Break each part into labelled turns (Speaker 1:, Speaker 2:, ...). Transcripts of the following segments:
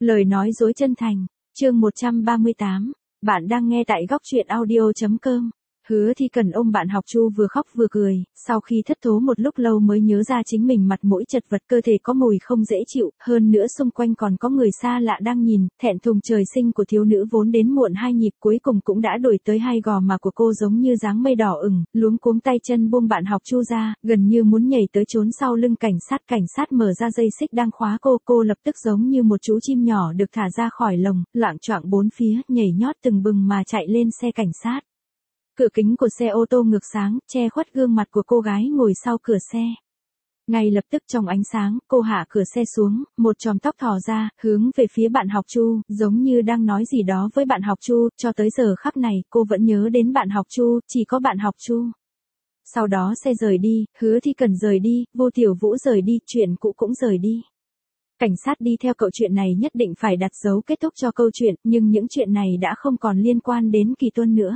Speaker 1: Lời nói dối chân thành, chương 138, bạn đang nghe tại góc truyện audio.com. Hứa Thi Cần ôm bạn học Chu vừa khóc vừa cười, sau khi thất thố một lúc lâu mới nhớ ra chính mình mặt mũi chật vật, cơ thể có mùi không dễ chịu, hơn nữa xung quanh còn có người xa lạ đang nhìn, thẹn thùng trời sinh của thiếu nữ vốn đến muộn 2 nhịp cuối cùng cũng đã đổi tới 2 gò má của cô giống như dáng mây đỏ ửng, luống cuống tay chân buông bạn học Chu ra, gần như muốn nhảy tới trốn sau lưng cảnh sát mở ra dây xích đang khóa cô lập tức giống như một chú chim nhỏ được thả ra khỏi lồng, loạng choạng bốn phía, nhảy nhót từng bừng mà chạy lên xe cảnh sát. Cửa kính của xe ô tô ngược sáng, che khuất gương mặt của cô gái ngồi sau cửa xe. Ngay lập tức trong ánh sáng, cô hạ cửa xe xuống, một chòm tóc thò ra, hướng về phía bạn học Chu, giống như đang nói gì đó với bạn học Chu, cho tới giờ khắc này, cô vẫn nhớ đến bạn học Chu, chỉ có bạn học Chu. Sau đó xe rời đi, Hứa Thi Cần rời đi, Vô Tiểu Vũ rời đi, chuyện cũ cũng rời đi. Cảnh sát đi theo cậu, chuyện này nhất định phải đặt dấu kết thúc cho câu chuyện, nhưng những chuyện này đã không còn liên quan đến Kỳ Tuân nữa.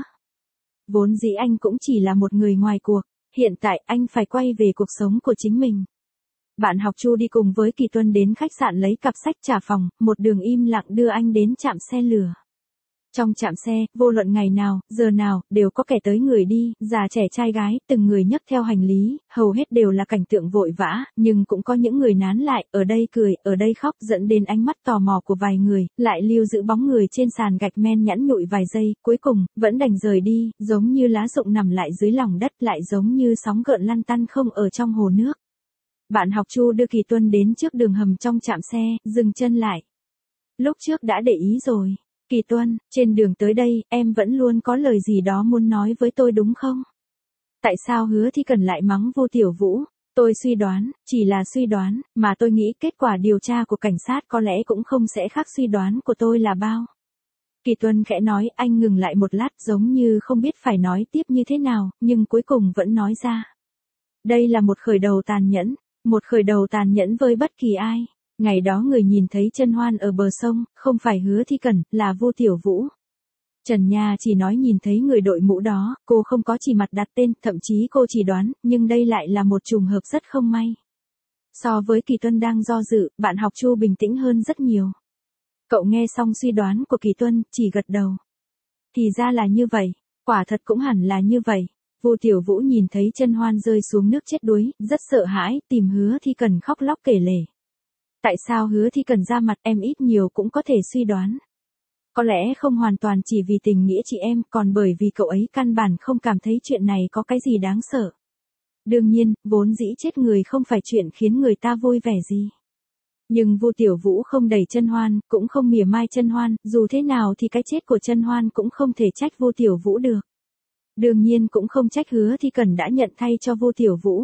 Speaker 1: Vốn dĩ anh cũng chỉ là một người ngoài cuộc, hiện tại anh phải quay về cuộc sống của chính mình. Bạn học Chu đi cùng với Kỳ Tuân đến khách sạn lấy cặp sách trả phòng, một đường im lặng đưa anh đến trạm xe lửa. Trong trạm xe, vô luận ngày nào, giờ nào, đều có kẻ tới người đi, già trẻ trai gái, từng người nhấc theo hành lý, hầu hết đều là cảnh tượng vội vã, nhưng cũng có những người nán lại, ở đây cười, ở đây khóc, dẫn đến ánh mắt tò mò của vài người, lại lưu giữ bóng người trên sàn gạch men nhẵn nhụi vài giây, cuối cùng, vẫn đành rời đi, giống như lá rụng nằm lại dưới lòng đất, lại giống như sóng gợn lăn tăn không ở trong hồ nước. Bạn học Chu đưa Kỳ Tuân đến trước đường hầm trong trạm xe, dừng chân lại. Lúc trước đã để ý rồi. Kỳ Tuân, trên đường tới đây, em vẫn luôn có lời gì đó muốn nói với tôi đúng không? Tại sao Hứa Thi Cần lại mắng Vô Tiểu Vũ? Tôi suy đoán, chỉ là suy đoán, mà tôi nghĩ kết quả điều tra của cảnh sát có lẽ cũng không sẽ khác suy đoán của tôi là bao. Kỳ Tuân khẽ nói, anh ngừng lại một lát giống như không biết phải nói tiếp như thế nào, nhưng cuối cùng vẫn nói ra. Đây là một khởi đầu tàn nhẫn với bất kỳ ai. Ngày đó người nhìn thấy Trân Hoan ở bờ sông, không phải Hứa Thi Cần, là Vô Tiểu Vũ. Trần Nha chỉ nói nhìn thấy người đội mũ đó, cô không có chỉ mặt đặt tên, thậm chí cô chỉ đoán, nhưng đây lại là một trùng hợp rất không may. So với Kỳ Tuân đang do dự, bạn học Chu bình tĩnh hơn rất nhiều. Cậu nghe xong suy đoán của Kỳ Tuân, chỉ gật đầu. Thì ra là như vậy, quả thật cũng hẳn là như vậy. Vô Tiểu Vũ nhìn thấy Trân Hoan rơi xuống nước chết đuối, rất sợ hãi, tìm Hứa Thi Cần khóc lóc kể lể. Tại sao Hứa Thi Cần ra mặt, em ít nhiều cũng có thể suy đoán. Có lẽ không hoàn toàn chỉ vì tình nghĩa chị em, còn bởi vì cậu ấy căn bản không cảm thấy chuyện này có cái gì đáng sợ. Đương nhiên, vốn dĩ chết người không phải chuyện khiến người ta vui vẻ gì. Nhưng Vô Tiểu Vũ không đẩy Trân Hoan, cũng không mỉa mai Trân Hoan, dù thế nào thì cái chết của Trân Hoan cũng không thể trách Vô Tiểu Vũ được. Đương nhiên cũng không trách Hứa Thi Cần đã nhận thay cho Vô Tiểu Vũ.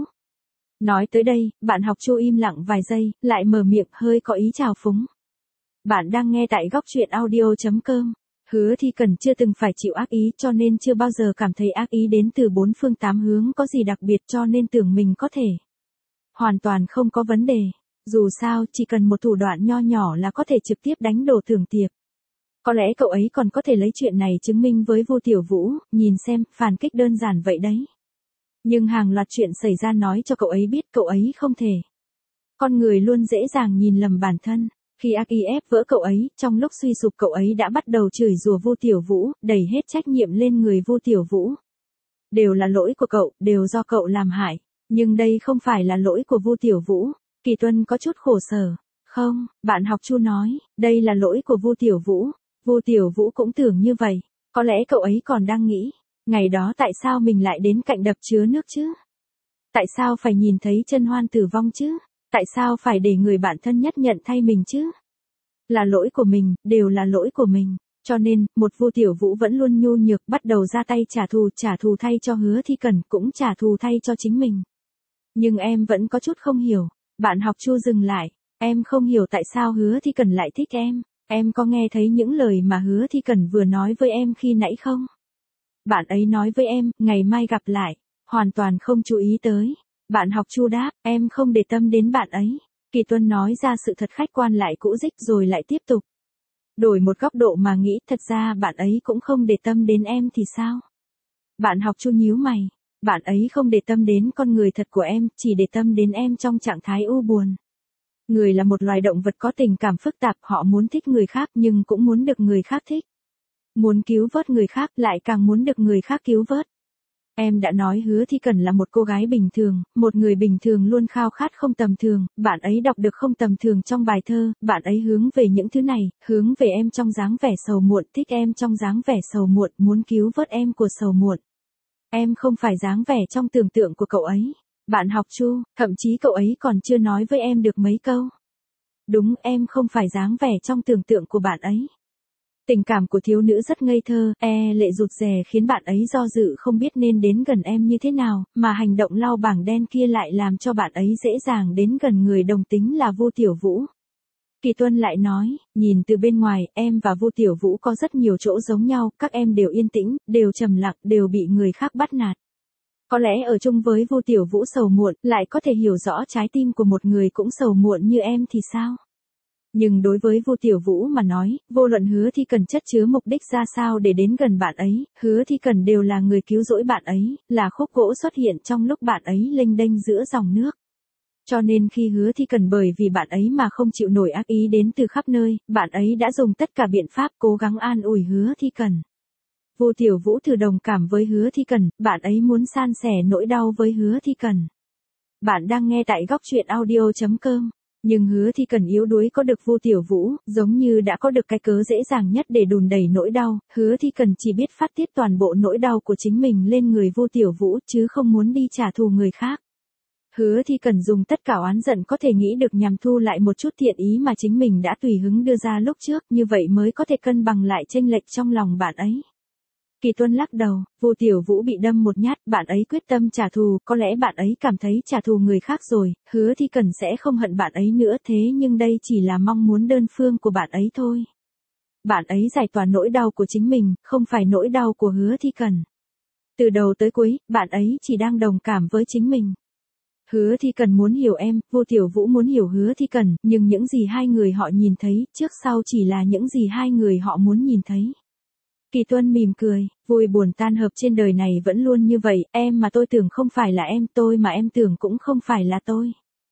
Speaker 1: Nói tới đây, bạn học Chu im lặng vài giây, lại mở miệng hơi có ý trào phúng. Bạn đang nghe tại góc truyện audio.com. Hứa Thi Cần chưa từng phải chịu ác ý cho nên chưa bao giờ cảm thấy ác ý đến từ bốn phương tám hướng có gì đặc biệt cho nên tưởng mình có thể. Hoàn toàn không có vấn đề. Dù sao, chỉ cần một thủ đoạn nho nhỏ là có thể trực tiếp đánh đổ Tưởng Tiệp. Có lẽ cậu ấy còn có thể lấy chuyện này chứng minh với Vô Tiểu Vũ, nhìn xem, phản kích đơn giản vậy đấy. Nhưng hàng loạt chuyện xảy ra nói cho cậu ấy biết cậu ấy không thể. Con người luôn dễ dàng nhìn lầm bản thân. Khi ác ý ép vỡ cậu ấy, trong lúc suy sụp cậu ấy đã bắt đầu chửi rủa Vô Tiểu Vũ, đẩy hết trách nhiệm lên người Vô Tiểu Vũ. Đều là lỗi của cậu, đều do cậu làm hại. Nhưng đây không phải là lỗi của Vô Tiểu Vũ. Kỳ Tuân có chút khổ sở. Không, bạn học Chu nói, đây là lỗi của Vô Tiểu Vũ. Vô Tiểu Vũ cũng tưởng như vậy. Có lẽ cậu ấy còn đang nghĩ. Ngày đó tại sao mình lại đến cạnh đập chứa nước chứ? Tại sao phải nhìn thấy Trân Hoan tử vong chứ? Tại sao phải để người bạn thân nhất nhận thay mình chứ? Là lỗi của mình, đều là lỗi của mình. Cho nên, một Vô Tiểu Vũ vẫn luôn nhu nhược bắt đầu ra tay trả thù thay cho Hứa Thi Cần, cũng trả thù thay cho chính mình. Nhưng em vẫn có chút không hiểu. Bạn học Chu dừng lại. Em không hiểu tại sao Hứa Thi Cần lại thích em. Em có nghe thấy những lời mà Hứa Thi Cần vừa nói với em khi nãy không? Bạn ấy nói với em, ngày mai gặp lại. Hoàn toàn không chú ý tới. Bạn học Chu đáp, em không để tâm đến bạn ấy. Kỳ Tuân nói ra sự thật khách quan lại cũ dích rồi lại tiếp tục. Đổi một góc độ mà nghĩ, thật ra bạn ấy cũng không để tâm đến em thì sao? Bạn học Chu nhíu mày. Bạn ấy không để tâm đến con người thật của em, chỉ để tâm đến em trong trạng thái u buồn. Người là một loài động vật có tình cảm phức tạp, họ muốn thích người khác nhưng cũng muốn được người khác thích. Muốn cứu vớt người khác lại càng muốn được người khác cứu vớt. Em đã nói Hứa Thi Cẩn là một cô gái bình thường, một người bình thường luôn khao khát không tầm thường, bạn ấy đọc được không tầm thường trong bài thơ, bạn ấy hướng về những thứ này, hướng về em trong dáng vẻ sầu muộn, thích em trong dáng vẻ sầu muộn, muốn cứu vớt em của sầu muộn. Em không phải dáng vẻ trong tưởng tượng của cậu ấy. Bạn học Chu, thậm chí cậu ấy còn chưa nói với em được mấy câu. Đúng, em không phải dáng vẻ trong tưởng tượng của bạn ấy. Tình cảm của thiếu nữ rất ngây thơ, lệ rụt rè khiến bạn ấy do dự không biết nên đến gần em như thế nào, mà hành động lau bảng đen kia lại làm cho bạn ấy dễ dàng đến gần người đồng tính là Vu Tiểu Vũ. Kỳ Tuân lại nói, nhìn từ bên ngoài, em và Vu Tiểu Vũ có rất nhiều chỗ giống nhau, các em đều yên tĩnh, đều trầm lặng, đều bị người khác bắt nạt. Có lẽ ở chung với Vu Tiểu Vũ sầu muộn, lại có thể hiểu rõ trái tim của một người cũng sầu muộn như em thì sao? Nhưng đối với Vu Tiểu Vũ mà nói, vô luận Hứa Thi Cẩn chất chứa mục đích ra sao để đến gần bạn ấy, Hứa Thi Cẩn đều là người cứu rỗi bạn ấy, là khúc gỗ xuất hiện trong lúc bạn ấy lênh đênh giữa dòng nước. Cho nên khi Hứa Thi Cẩn bởi vì bạn ấy mà không chịu nổi ác ý đến từ khắp nơi, bạn ấy đã dùng tất cả biện pháp cố gắng an ủi Hứa Thi Cẩn. Vu Tiểu Vũ thử đồng cảm với Hứa Thi Cẩn, bạn ấy muốn san sẻ nỗi đau với Hứa Thi Cẩn. Bạn đang nghe tại góc truyện audio.com. Nhưng Hứa Thi Cẩn yếu đuối có được Vu Tiểu Vũ, giống như đã có được cái cớ dễ dàng nhất để đùn đẩy nỗi đau, Hứa Thi Cẩn chỉ biết phát tiết toàn bộ nỗi đau của chính mình lên người Vu Tiểu Vũ chứ không muốn đi trả thù người khác. Hứa Thi Cẩn dùng tất cả oán giận có thể nghĩ được nhằm thu lại một chút thiện ý mà chính mình đã tùy hứng đưa ra lúc trước, như vậy mới có thể cân bằng lại chênh lệch trong lòng bạn ấy. Kỳ Tuân lắc đầu, Vu Tiểu Vũ bị đâm một nhát, bạn ấy quyết tâm trả thù, có lẽ bạn ấy cảm thấy trả thù người khác rồi, Hứa Thi Cẩn sẽ không hận bạn ấy nữa, thế nhưng đây chỉ là mong muốn đơn phương của bạn ấy thôi. Bạn ấy giải tỏa nỗi đau của chính mình, không phải nỗi đau của Hứa Thi Cẩn. Từ đầu tới cuối, bạn ấy chỉ đang đồng cảm với chính mình. Hứa Thi Cẩn muốn hiểu em, Vu Tiểu Vũ muốn hiểu Hứa Thi Cẩn, nhưng những gì hai người họ nhìn thấy, trước sau chỉ là những gì hai người họ muốn nhìn thấy. Kỳ Tuân mỉm cười, vui buồn tan hợp trên đời này vẫn luôn như vậy, em mà tôi tưởng không phải là em, tôi mà em tưởng cũng không phải là tôi.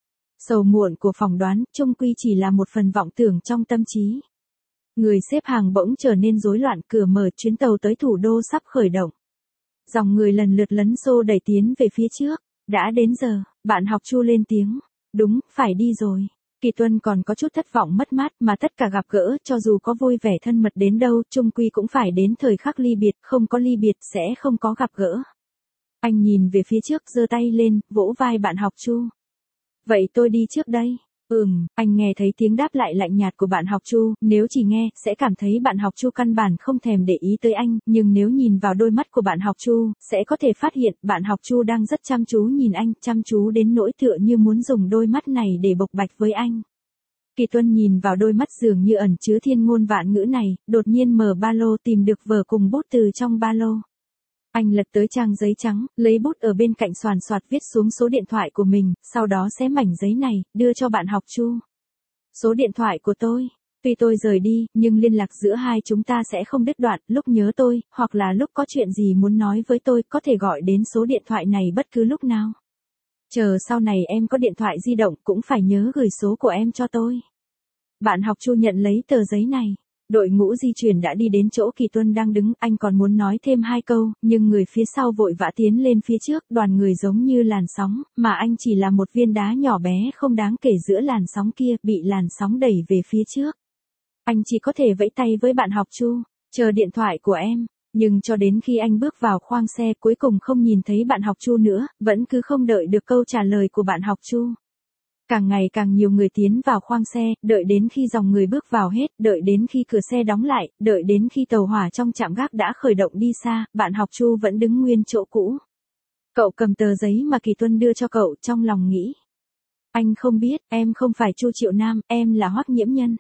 Speaker 1: Sầu muộn của phỏng đoán, chung quy chỉ là một phần vọng tưởng trong tâm trí. Người xếp hàng bỗng trở nên rối loạn, cửa mở, chuyến tàu tới thủ đô sắp khởi động. Dòng người lần lượt lấn xô đẩy tiến về phía trước. Đã đến giờ, bạn học Chu lên tiếng. Đúng, phải đi rồi. Kỳ Tuân còn có chút thất vọng mất mát, mà tất cả gặp gỡ, cho dù có vui vẻ thân mật đến đâu, chung quy cũng phải đến thời khắc ly biệt, không có ly biệt sẽ không có gặp gỡ. Anh nhìn về phía trước, giơ tay lên, vỗ vai bạn học Chu. Vậy tôi đi trước đây. Anh nghe thấy tiếng đáp lại lạnh nhạt của bạn học Chu, nếu chỉ nghe, sẽ cảm thấy bạn học Chu căn bản không thèm để ý tới anh, nhưng nếu nhìn vào đôi mắt của bạn học Chu, sẽ có thể phát hiện, bạn học Chu đang rất chăm chú nhìn anh, chăm chú đến nỗi tựa như muốn dùng đôi mắt này để bộc bạch với anh. Kỳ Tuân nhìn vào đôi mắt dường như ẩn chứa thiên ngôn vạn ngữ này, đột nhiên mở ba lô tìm được vở cùng bút từ trong ba lô. Anh lật tới trang giấy trắng, lấy bút ở bên cạnh xoàn xoạt viết xuống số điện thoại của mình, sau đó xé mảnh giấy này, đưa cho bạn học Chu. Số điện thoại của tôi. Tuy tôi rời đi, nhưng liên lạc giữa hai chúng ta sẽ không đứt đoạn, lúc nhớ tôi, hoặc là lúc có chuyện gì muốn nói với tôi, có thể gọi đến số điện thoại này bất cứ lúc nào. Chờ sau này em có điện thoại di động, cũng phải nhớ gửi số của em cho tôi. Bạn học Chu nhận lấy tờ giấy này. Đội ngũ di chuyển đã đi đến chỗ Kỳ Tuân đang đứng, anh còn muốn nói thêm hai câu, nhưng người phía sau vội vã tiến lên phía trước, đoàn người giống như làn sóng, mà anh chỉ là một viên đá nhỏ bé không đáng kể giữa làn sóng kia, bị làn sóng đẩy về phía trước. Anh chỉ có thể vẫy tay với bạn học Chu, chờ điện thoại của em, nhưng cho đến khi anh bước vào khoang xe cuối cùng không nhìn thấy bạn học Chu nữa, vẫn cứ không đợi được câu trả lời của bạn học Chu. Càng ngày càng nhiều người tiến vào khoang xe, đợi đến khi dòng người bước vào hết, đợi đến khi cửa xe đóng lại, đợi đến khi tàu hỏa trong trạm gác đã khởi động đi xa, bạn học Chu vẫn đứng nguyên chỗ cũ. Cậu cầm tờ giấy mà Kỳ Tuân đưa cho cậu, trong lòng nghĩ. Anh không biết, em không phải Chu Triệu Nam, em là Hoắc Nhiễm Nhân.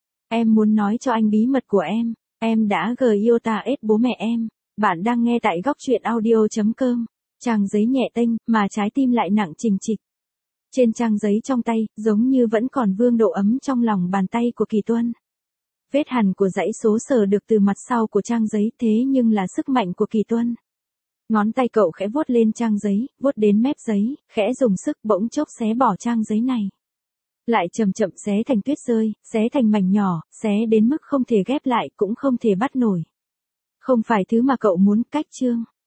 Speaker 1: Em muốn nói cho anh bí mật của em đã GIOTA bố mẹ em. Bạn đang nghe tại góc truyện audio.com. Trang giấy nhẹ tênh, mà trái tim lại nặng trịch trịch. Trên trang giấy trong tay, giống như vẫn còn vương độ ấm trong lòng bàn tay của Kỳ Tuân. Vết hằn của dãy số sờ được từ mặt sau của trang giấy, thế nhưng là sức mạnh của Kỳ Tuân. Ngón tay cậu khẽ vuốt lên trang giấy, vuốt đến mép giấy, khẽ dùng sức bỗng chốc xé bỏ trang giấy này. lại chậm chậm xé thành tuyết rơi, xé thành mảnh nhỏ, xé đến mức không thể ghép lại cũng không thể bắt nổi. Không phải thứ mà cậu muốn, cách chương.